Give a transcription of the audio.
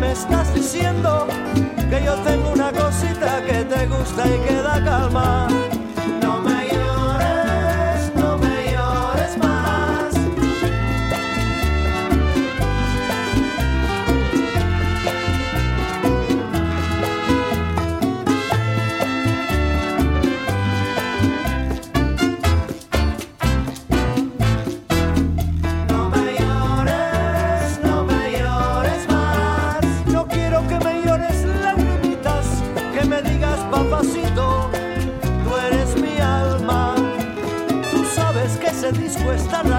estás diciendo que yo tengo una cosita que te gusta y que da calma. No me llores, no me llores más. No me llores, no me llores más. No quiero que me llores lagrimitas, que me digas papacito, tú eres mi alma. Tú sabes que ese disco está raro